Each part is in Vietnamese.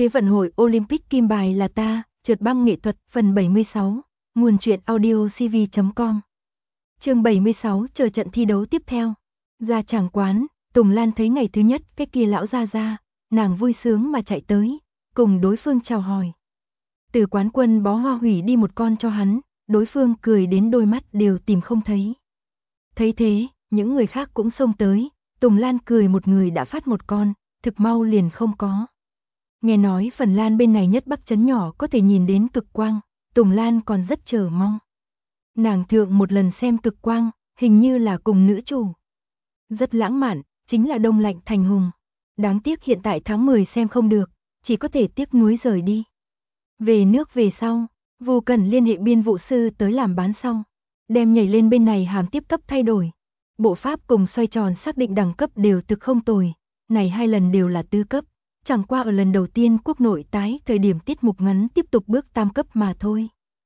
Thế vận hội Olympic kim bài là ta, trượt băng nghệ thuật phần 76, nguồn truyện audio cv.com. Chương 76 chờ trận thi đấu tiếp theo. Ra tràng quán, Tùng Lan thấy ngày thứ nhất cái kia lão ra, nàng vui sướng mà chạy tới, cùng đối phương chào hỏi. Từ quán quân bó hoa hủy đi một con cho hắn, đối phương cười đến đôi mắt đều tìm không thấy. Thấy thế, những người khác cũng xông tới, Tùng Lan cười một người đã phát một con, thực mau liền không có. Nghe nói Phần Lan bên này nhất Bắc trấn nhỏ có thể nhìn đến cực quang, Tùng Lan còn rất chờ mong. Nàng thượng một lần xem cực quang, hình như là cùng nữ chủ. Rất lãng mạn, chính là đông lạnh thành hùng. Đáng tiếc hiện tại tháng 10 xem không được, chỉ có thể tiếc nuối rời đi. Về nước về sau, Vu Cần liên hệ biên vụ sư tới làm bán xong, đem nhảy lên bên này hàm tiếp cấp thay đổi. Bộ pháp cùng xoay tròn xác định đẳng cấp đều thực không tồi, này 2 lần đều là tứ cấp, chẳng qua ở lần đầu tiên quốc nội tái thời điểm tiết mục ngắn tiếp tục bước tam cấp mà thôi.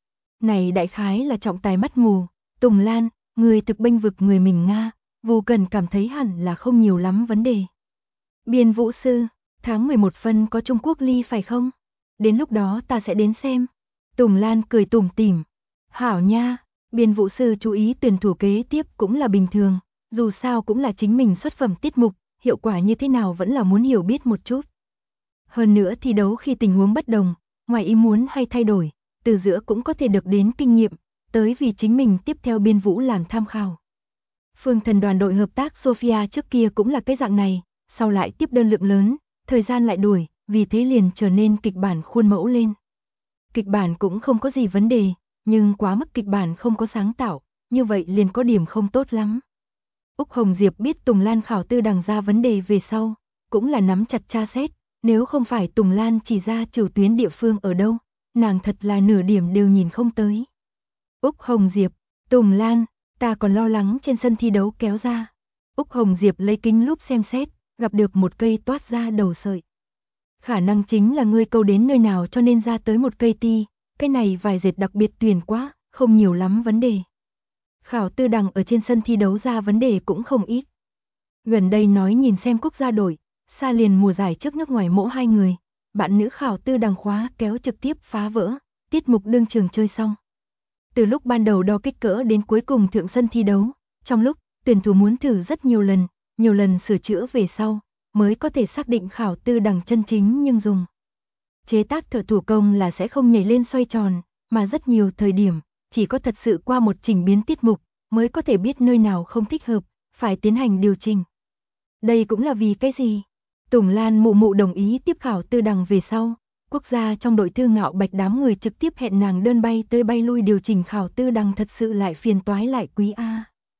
Này đại khái là trọng tài mắt mù, Tùng Lan, người thực bênh vực người mình Nga, Vu Cần cảm thấy hẳn là không nhiều lắm vấn đề. Biên vũ sư, tháng 11 phân có Trung Quốc ly phải không? Đến lúc đó ta sẽ đến xem. Tùng Lan cười tủm tỉm. Hảo nha, biên vũ sư chú ý tuyển thủ kế tiếp cũng là bình thường, dù sao cũng là chính mình xuất phẩm tiết mục, hiệu quả như thế nào vẫn là muốn hiểu biết một chút. Hơn nữa thi đấu khi tình huống bất đồng, ngoài ý muốn hay thay đổi, từ giữa cũng có thể được đến kinh nghiệm, tới vì chính mình tiếp theo biên vũ làm tham khảo. Phương Thần đoàn đội hợp tác Sofia trước kia cũng là cái dạng này, sau lại tiếp đơn lượng lớn, thời gian lại đuổi, vì thế liền trở nên kịch bản khuôn mẫu lên. Kịch bản cũng không có gì vấn đề, nhưng quá mức kịch bản không có sáng tạo, như vậy liền có điểm không tốt lắm. Úc Hồng Diệp biết Tùng Lan khảo tư đằng ra vấn đề về sau, cũng là nắm chặt tra xét, nếu không phải Tùng Lan chỉ ra trừ tuyến địa phương ở đâu, nàng thật là nửa điểm đều nhìn không tới. Úc Hồng Diệp, Tùng Lan, ta còn lo lắng trên sân thi đấu kéo ra. Úc Hồng Diệp lấy kính lúp xem xét, gặp được một cây toát ra đầu sợi. Khả năng chính là ngươi câu đến nơi nào cho nên ra tới một cây ti, cái này vài dệt đặc biệt tuyển quá, không nhiều lắm vấn đề. Khảo tư đằng ở trên sân thi đấu ra vấn đề cũng không ít. Gần đây nói nhìn xem quốc gia đội, xa liền mùa giải trước nước ngoài mỗ 2 người, bạn nữ khảo tư đằng khóa kéo trực tiếp phá vỡ, tiết mục đương trường chơi xong. Từ lúc ban đầu đo kích cỡ đến cuối cùng thượng sân thi đấu, trong lúc tuyển thủ muốn thử rất nhiều lần sửa chữa về sau, mới có thể xác định khảo tư đằng chân chính nhưng dùng. Chế tác thợ thủ công là sẽ không nhảy lên xoay tròn, mà rất nhiều thời điểm, chỉ có thật sự qua một chỉnh biến tiết mục, mới có thể biết nơi nào không thích hợp, phải tiến hành điều chỉnh. Đây cũng là vì cái gì? Tùng Lan mụ mụ đồng ý tiếp khảo tư đằng về sau, quốc gia trong đội Thư Ngạo Bạch đám người trực tiếp hẹn nàng đơn bay tới bay lui điều chỉnh khảo tư đằng thật sự lại phiền toái lại quý a.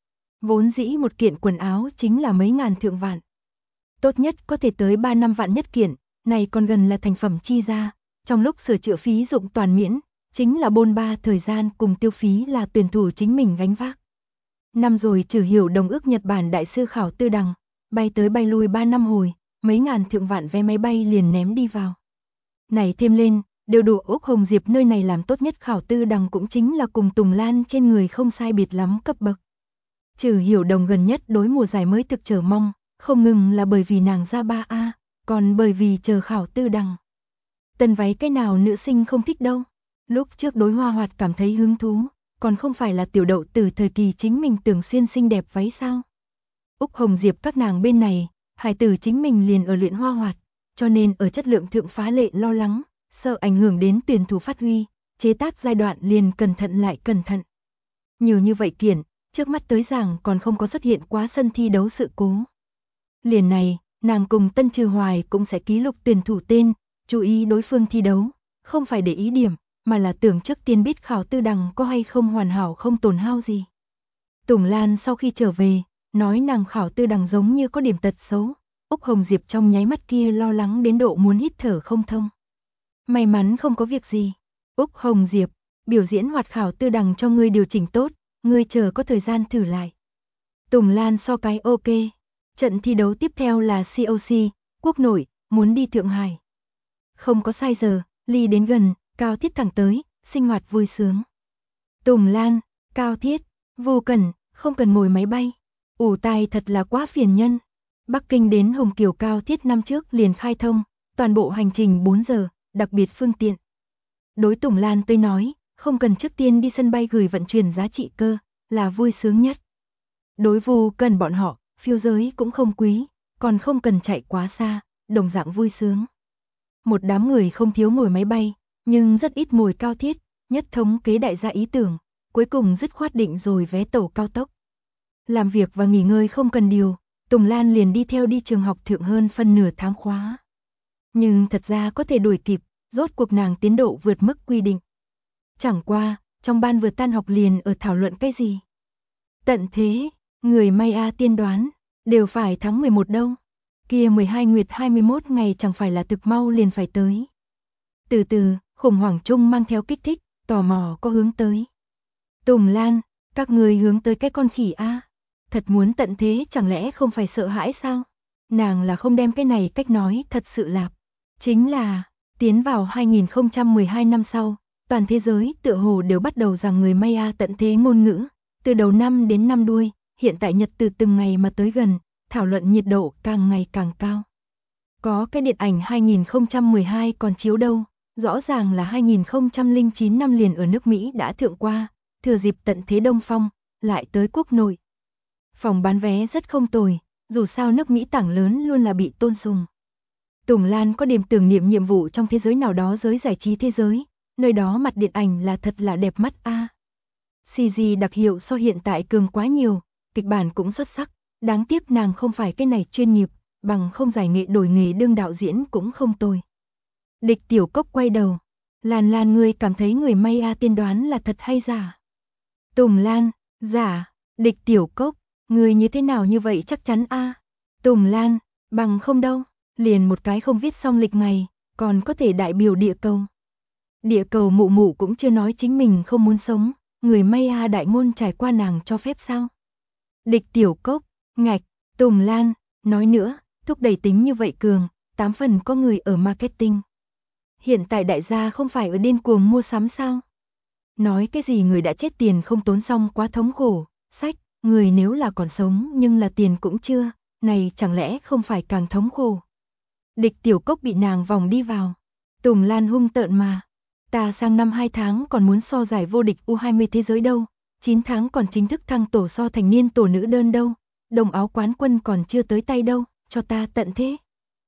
Vốn dĩ một kiện quần áo chính là mấy ngàn thượng vạn. Tốt nhất có thể tới 3-5 vạn nhất kiện, này còn gần là thành phẩm chi ra, trong lúc sửa chữa phí dụng toàn miễn, chính là bôn ba thời gian cùng tiêu phí là tuyển thủ chính mình gánh vác. Năm rồi Trử Hiểu đồng ước Nhật Bản đại sư khảo tư đằng, bay tới bay lui 3 năm hồi, mấy ngàn thượng vạn vé máy bay liền ném đi vào. Này thêm lên, đều đủ Úc Hồng Diệp nơi này làm tốt nhất khảo tư đằng cũng chính là cùng Tùng Lan trên người không sai biệt lắm cấp bậc. Trử Hiểu đồng gần nhất đối mùa giải mới thực chờ mong, không ngừng là bởi vì nàng ra 3A, còn bởi vì chờ khảo tư đằng. Tần váy cái nào nữ sinh không thích đâu. Lúc trước đối Hoa Hoạt cảm thấy hứng thú, còn không phải là Tiểu Đậu từ thời kỳ chính mình tưởng xuyên xinh đẹp váy sao. Úc Hồng Diệp các nàng bên này, hài tử chính mình liền ở luyện Hoa Hoạt, cho nên ở chất lượng thượng phá lệ lo lắng, sợ ảnh hưởng đến tuyển thủ phát huy, chế tác giai đoạn liền cẩn thận lại cẩn thận. Nhiều như vậy kiện, trước mắt tới giảng còn không có xuất hiện quá sân thi đấu sự cố. Liền này, nàng cùng Tân Trừ Hoài cũng sẽ ký lục tuyển thủ tên, chú ý đối phương thi đấu, không phải để ý điểm, mà là tưởng trước tiên biết khảo tư đằng có hay không hoàn hảo không tổn hao gì. Tùng Lan sau khi trở về, nói nàng khảo tư đằng giống như có điểm tật xấu, Úc Hồng Diệp trong nháy mắt kia lo lắng đến độ muốn hít thở không thông. May mắn không có việc gì. Úc Hồng Diệp, biểu diễn hoạt khảo tư đằng cho ngươi điều chỉnh tốt, ngươi chờ có thời gian thử lại. Tùng Lan so cái ok. Trận thi đấu tiếp theo là COC, quốc nội, muốn đi Thượng Hải. Không có sai giờ, ly đến gần, Cao Thiết thẳng tới, sinh hoạt vui sướng. Tùng Lan, Cao Thiết, Vô Cẩn, không cần ngồi máy bay. Ủ tài thật là quá phiền nhân. Bắc Kinh đến Hồng Kiều Cao Thiết năm trước liền khai thông, toàn bộ hành trình 4 giờ, đặc biệt phương tiện. Đối Tùng Lan tôi nói, không cần trước tiên đi sân bay gửi vận chuyển giá trị cơ, là vui sướng nhất. Đối Vu Cần bọn họ, phiếu giới cũng không quý, còn không cần chạy quá xa, đồng dạng vui sướng. Một đám người không thiếu ngồi máy bay, nhưng rất ít ngồi cao thiết, nhất thống kế đại gia ý tưởng, cuối cùng dứt khoát định rồi vé tàu cao tốc. Làm việc và nghỉ ngơi không cần điều, Tùng Lan liền đi theo đi trường học thượng hơn phân nửa tháng khóa. Nhưng thật ra có thể đuổi kịp, rốt cuộc nàng tiến độ vượt mức quy định. Chẳng qua, trong ban vừa tan học liền ở thảo luận cái gì. Tận thế, người Maya tiên đoán, đều phải tháng 11 đâu. Kia 12 nguyệt 21 ngày chẳng phải là thực mau liền phải tới. Từ từ, khủng hoảng chung mang theo kích thích, tò mò có hướng tới. Tùng Lan, các người hướng tới cái con khỉ a? Thật muốn tận thế chẳng lẽ không phải sợ hãi sao? Nàng là không đem cái này cách nói thật sự lạp. Chính là, tiến vào 2012 năm sau, toàn thế giới tựa hồ đều bắt đầu rằng người Maya tận thế ngôn ngữ, từ đầu năm đến năm đuôi, hiện tại nhật từ từng ngày mà tới gần, thảo luận nhiệt độ càng ngày càng cao. Có cái điện ảnh 2012 còn chiếu đâu, rõ ràng là 2009 năm liền ở nước Mỹ đã thượng qua, thừa dịp tận thế Đông Phong, lại tới quốc nội. Phòng bán vé rất không tồi, dù sao nước Mỹ tảng lớn luôn là bị tôn sùng. Tùng Lan có điểm tưởng niệm nhiệm vụ trong thế giới nào đó giới giải trí thế giới, nơi đó mặt điện ảnh là thật là đẹp mắt a. CG đặc hiệu so hiện tại cường quá nhiều, kịch bản cũng xuất sắc, đáng tiếc nàng không phải cái này chuyên nghiệp, bằng không giải nghệ đổi nghề đương đạo diễn cũng không tồi. Địch Tiểu Cốc quay đầu, Lan Lan ngươi cảm thấy người Maya tiên đoán là thật hay giả? Tùng Lan, giả. Địch Tiểu Cốc, ngươi như thế nào như vậy chắc chắn a? Tùng Lan, bằng không đâu, liền một cái không viết xong lịch ngày, còn có thể đại biểu địa cầu. Địa cầu mụ mụ cũng chưa nói chính mình không muốn sống, người Maya đại ngôn trải qua nàng cho phép sao? Địch Tiểu Cốc, ngạch, Tùng Lan, nói nữa, thúc đẩy tính như vậy cường, 8 phần có người ở marketing. Hiện tại đại gia không phải ở điên cuồng mua sắm sao? Nói cái gì người đã chết tiền không tốn xong quá thống khổ, sách, người nếu là còn sống nhưng là tiền cũng chưa, này chẳng lẽ không phải càng thống khổ. Địch Tiểu Cốc bị nàng vòng đi vào. Tùng Lan hung tợn mà. Ta sang năm 2 tháng còn muốn so giải vô địch U20 thế giới đâu, 9 tháng còn chính thức thăng tổ so thành niên tổ nữ đơn đâu, đồng áo quán quân còn chưa tới tay đâu, cho ta tận thế.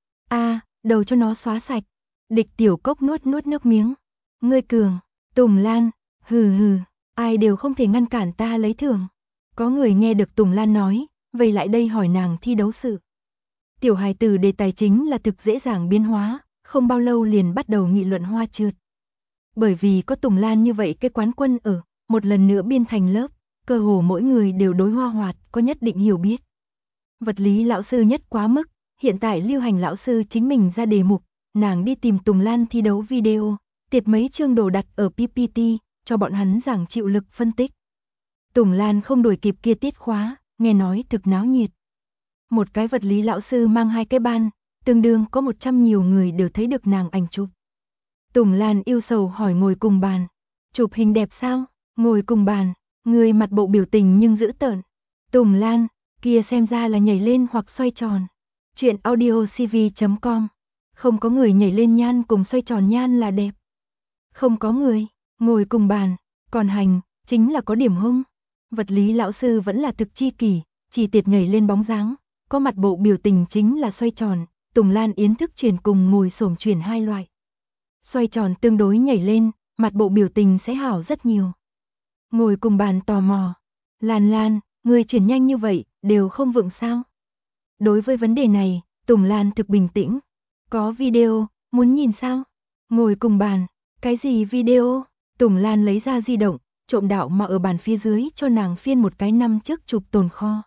A, đầu cho nó xóa sạch. Địch Tiểu Cốc nuốt nước miếng. Ngươi cường, Tùng Lan, hừ hừ, ai đều không thể ngăn cản ta lấy thưởng. Có người nghe được Tùng Lan nói, vậy lại đây hỏi nàng thi đấu sự. Tiểu hài tử đề tài chính là thực dễ dàng biến hóa, không bao lâu liền bắt đầu nghị luận hoa trượt. Bởi vì có Tùng Lan như vậy cái quán quân ở, một lần nữa biên thành lớp, cơ hồ mỗi người đều đối hoa hoạt, có nhất định hiểu biết. Vật lý lão sư nhất quá mức, hiện tại lưu hành lão sư chính mình ra đề mục, nàng đi tìm Tùng Lan thi đấu video, tiệt mấy chương đồ đặt ở PPT, cho bọn hắn giảng chịu lực phân tích. Tùng Lan không đuổi kịp kia tiết khóa, nghe nói thực náo nhiệt. Một cái vật lý lão sư mang 2 cái ban, tương đương có 100 nhiều người đều thấy được nàng ảnh chụp. Tùng Lan yêu sầu hỏi ngồi cùng bàn. Chụp hình đẹp sao? Ngồi cùng bàn, người mặt bộ biểu tình nhưng dữ tợn. Tùng Lan, kia xem ra là nhảy lên hoặc xoay tròn. Chuyện audiocv.com. Không có người nhảy lên nhan cùng xoay tròn nhan là đẹp. Không có người, ngồi cùng bàn, còn hành, chính là có điểm hung. Vật lý lão sư vẫn là thực chi kỷ, chỉ tiệt nhảy lên bóng dáng, có mặt bộ biểu tình chính là xoay tròn, Tùng Lan yến thức truyền cùng ngồi xổm chuyển hai loại. Xoay tròn tương đối nhảy lên, mặt bộ biểu tình sẽ hảo rất nhiều. Ngồi cùng bàn tò mò, Lan Lan, người chuyển nhanh như vậy, đều không vượng sao? Đối với vấn đề này, Tùng Lan thực bình tĩnh. Có video, muốn nhìn sao? Ngồi cùng bàn, cái gì video? Tùng Lan lấy ra di động, trộm đạo mà ở bàn phía dưới cho nàng phiên một cái năm trước chụp tồn kho.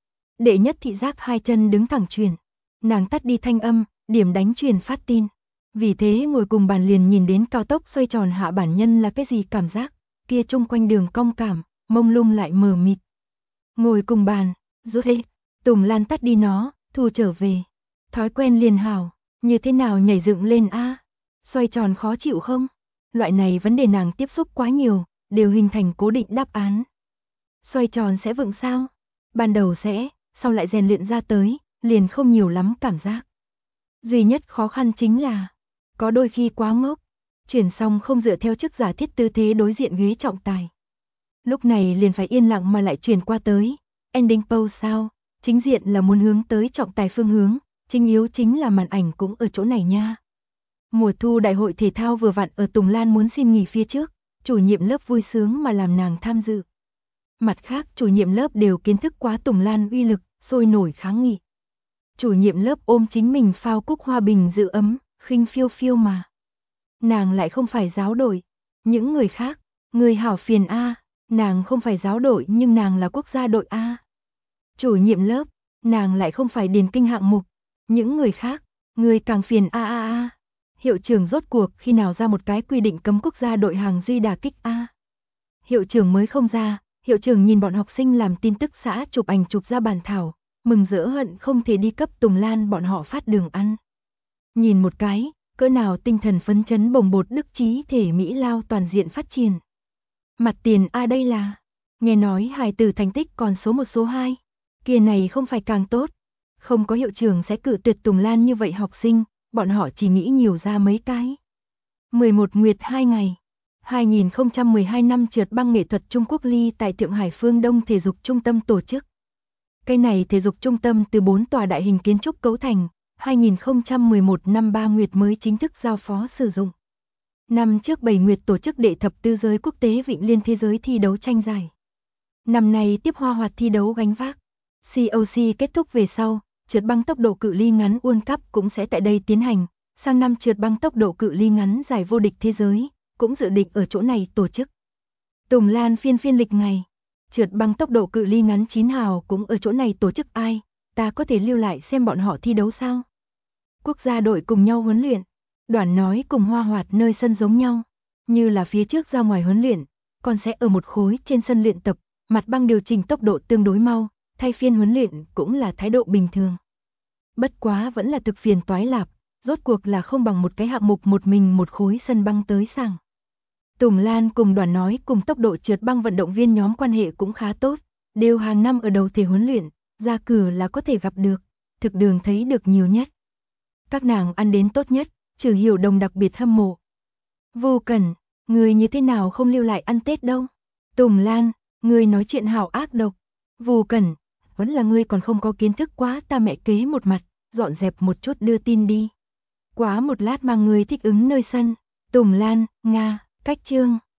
Đệ nhất thị giác 2 chân đứng thẳng truyền. Nàng tắt đi thanh âm, điểm đánh truyền phát tin. Vì thế ngồi cùng bàn liền nhìn đến cao tốc xoay tròn hạ bản nhân là cái gì cảm giác, kia chung quanh đường cong cảm, mông lung lại mờ mịt. Ngồi cùng bàn, rút hết, Tùng Lan tắt đi nó, thu trở về. Thói quen liền hảo, như thế nào nhảy dựng lên a? Xoay tròn khó chịu không? Loại này vấn đề nàng tiếp xúc quá nhiều, đều hình thành cố định đáp án. Xoay tròn sẽ vững sao? Ban đầu sẽ, sau lại rèn luyện ra tới, liền không nhiều lắm cảm giác. Duy nhất khó khăn chính là, có đôi khi quá ngốc, chuyển xong không dựa theo chức giả thiết tư thế đối diện ghế trọng tài. Lúc này liền phải yên lặng mà lại chuyển qua tới, ending pose sao, chính diện là muốn hướng tới trọng tài phương hướng, chính yếu chính là màn ảnh cũng ở chỗ này nha. Mùa thu đại hội thể thao vừa vặn ở Tùng Lan muốn xin nghỉ phía trước, chủ nhiệm lớp vui sướng mà làm nàng tham dự. Mặt khác chủ nhiệm lớp đều kiến thức quá Tùng Lan uy lực, sôi nổi kháng nghị. Chủ nhiệm lớp ôm chính mình phao cúc hoa bình giữ ấm, khinh phiêu phiêu mà. Nàng lại không phải giáo đội, những người khác, người hảo phiền a, nàng không phải giáo đội nhưng nàng là quốc gia đội a. Chủ nhiệm lớp, nàng lại không phải điền kinh hạng mục, những người khác, người càng phiền a a a. Hiệu trưởng rốt cuộc khi nào ra một cái quy định cấm quốc gia đội hàng duy đả kích a. Hiệu trưởng mới không ra, hiệu trưởng nhìn bọn học sinh làm tin tức xã chụp ảnh chụp ra bàn thảo, mừng rỡ hận không thể đi cấp Tùng Lan bọn họ phát đường ăn. Nhìn một cái, cỡ nào tinh thần phấn chấn bồng bột đức trí thể Mỹ Lao toàn diện phát triển. Mặt tiền a đây là, nghe nói hài tử thành tích còn số 1 số 2, kia này không phải càng tốt. Không có hiệu trưởng sẽ cự tuyệt Tùng Lan như vậy học sinh, bọn họ chỉ nghĩ nhiều ra mấy cái. 11 nguyệt 2 ngày. 2012 năm trượt băng nghệ thuật Trung Quốc Ly tại Thượng Hải Phương Đông Thể dục Trung tâm tổ chức. Cái này thể dục trung tâm từ 4 tòa đại hình kiến trúc cấu thành, 2011 năm 3 nguyệt mới chính thức giao phó sử dụng. Năm trước 7 nguyệt tổ chức đệ thập tư giới quốc tế Vịnh Liên thế giới thi đấu tranh giải. Năm nay tiếp hoa hoạt thi đấu gánh vác. COC kết thúc về sau, trượt băng tốc độ cự ly ngắn World Cup cũng sẽ tại đây tiến hành. Sang năm trượt băng tốc độ cự ly ngắn giải vô địch thế giới, cũng dự định ở chỗ này tổ chức. Tùng Lan phiên lịch ngày. Trượt băng tốc độ cự ly ngắn 9 hào cũng ở chỗ này tổ chức ai, ta có thể lưu lại xem bọn họ thi đấu sao? Quốc gia đội cùng nhau huấn luyện, Đoàn nói cùng Hoa Hoạt nơi sân giống nhau, như là phía trước ra ngoài huấn luyện, còn sẽ ở một khối trên sân luyện tập, mặt băng điều chỉnh tốc độ tương đối mau, thay phiên huấn luyện cũng là thái độ bình thường. Bất quá vẫn là thực phiền toái lạp, rốt cuộc là không bằng một cái hạng mục một mình một khối sân băng tới sàng. Tùng Lan cùng Đoàn nói cùng tốc độ trượt băng vận động viên nhóm quan hệ cũng khá tốt, đều hàng năm ở đầu thể huấn luyện, ra cửa là có thể gặp được, thực đường thấy được nhiều nhất. Các nàng ăn đến tốt nhất, Trừ Hiểu Đồng đặc biệt hâm mộ. Vô Cẩn, người như thế nào không lưu lại ăn Tết đâu? Tùng Lan, người nói chuyện hảo ác độc. Vô Cẩn, vẫn là ngươi còn không có kiến thức quá ta mẹ kế một mặt, dọn dẹp một chút đưa tin đi. Quá một lát mà người thích ứng nơi sân. Tùng Lan, Nga, cách chương.